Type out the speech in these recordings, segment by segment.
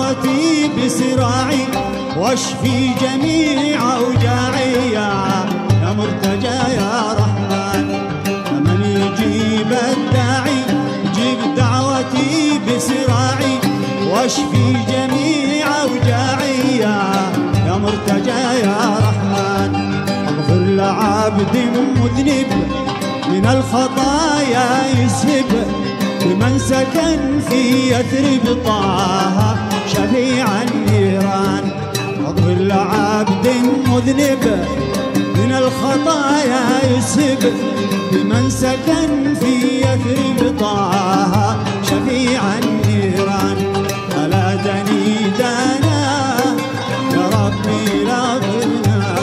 دعوتي بسراعي واشفي جميع اوجاعي يا مرتجى يا رحمن. من يجيب الداعي جيب دعوتي بسراعي واشفي جميع اوجاعي يا مرتجى يا رحمن. اغفر لعبد مذنب من الخطايا يسهب بمن سكن في يثرب طه شفيع النيران. اغفر لعبد مذنب من الخطايا يسهب بمن سكن في يثرب طه شفيع النيران. ألا دني دانا يا ربي لا ضلنا.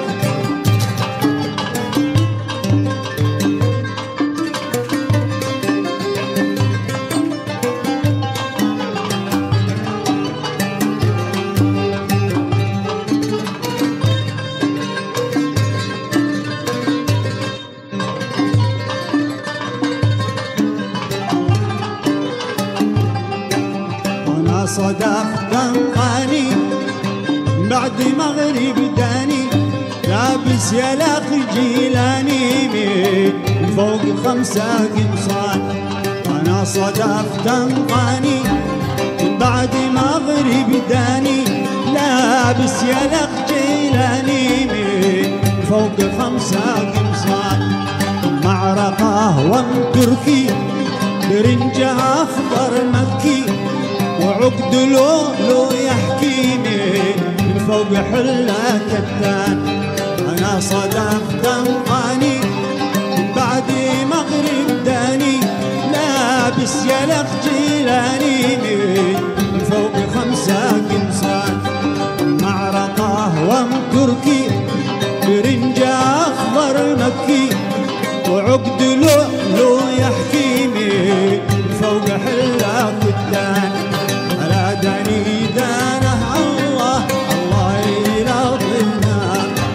صدفت انقاني بعد مغرب داني لابس يلاق جيلاني من فوق 5 قمصان. انا صدفت انقاني بعد مغرب داني لابس يلاق جيلاني من فوق 5 قمصان. معرقه ومتركي برنجه اخضر مكي وعقد لولو يحكيني من فوق حلة كتان. أنا صدفت انقاني بعد مغرب داني لابس يلق جيلاني من فوق 5 قمصان. معرقه ومتركي برنجة أخضر مكي وعقد لولو يحكيني من فوق حلة كتان. داني دانه الله الله يرضينا.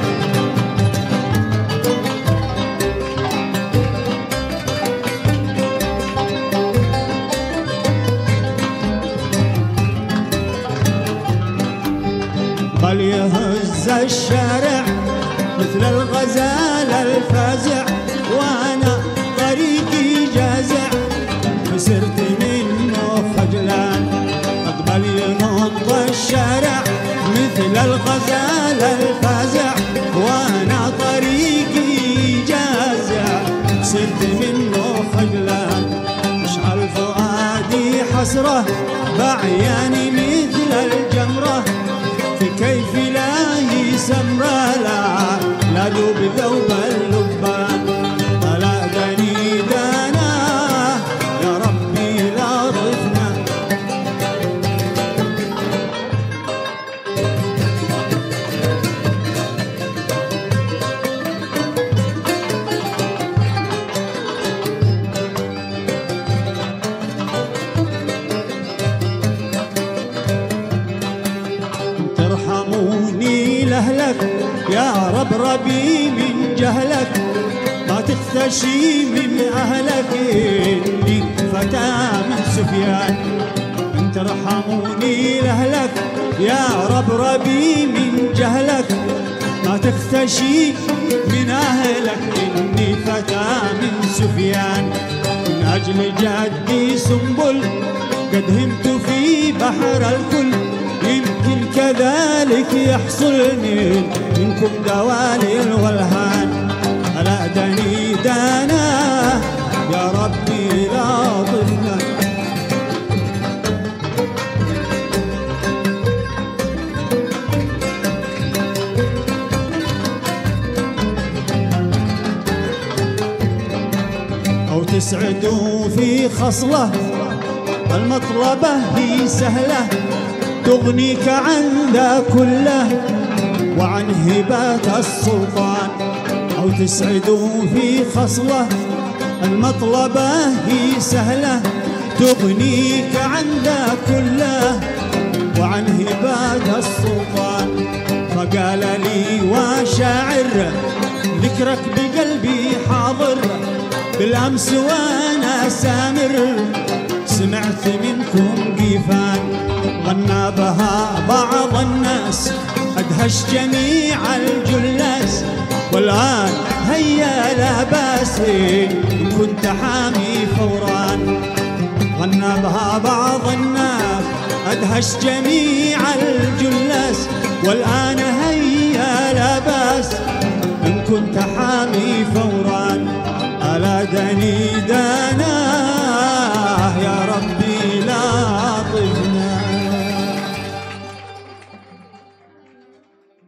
بل يهز الشارع مثل الغزال الفازع وانا طريقي جازع فسرت منه خجلان. بل ينط الشارع مثل الغزال الفازع وانا طريقي جازع صرت منه خجلان. اشعل فؤادي حسره بعياني مثل الجمره في كيف لاهي سمره لا دوب ذوب اللبان. ألا دني دانا يا ربي لا ضفنا. ترحموني لهلك يا رب ربي من جهلك ما تختشي من أهلك إني فتى من سفيان. ترحموني لهلك يا رب ربي من جهلك ما تختشي من أهلك إني فتى من سفيان. من أجل جدي سنبل قد همت في بحر الكل يمكن كذلك يحصل منكم دوالي والهان. ألا دني دانا يا ربي لا ضفنا. أو تسعدوا في خصلة المطلبة هي سهلة تغنيك عن ذا كله وعن هبات السلطان. أو تسعدوا في خصلة المطلبة هي سهلة تغنيك عن ذا كله وعن هبات السلطان. فقال لي وشاعر ذكرك بقلبي حاضر بالأمس وأنا سامر سمعت منكم قيفان. غنى بها بعض الناس أدهش جميع الجلس، والآن هيا لا باس إن كنت حامي فورا. غنى بها بعض الناس أدهش جميع الجلس، والآن هيا لا باس إن كنت حامي فورا. ألا دني دانا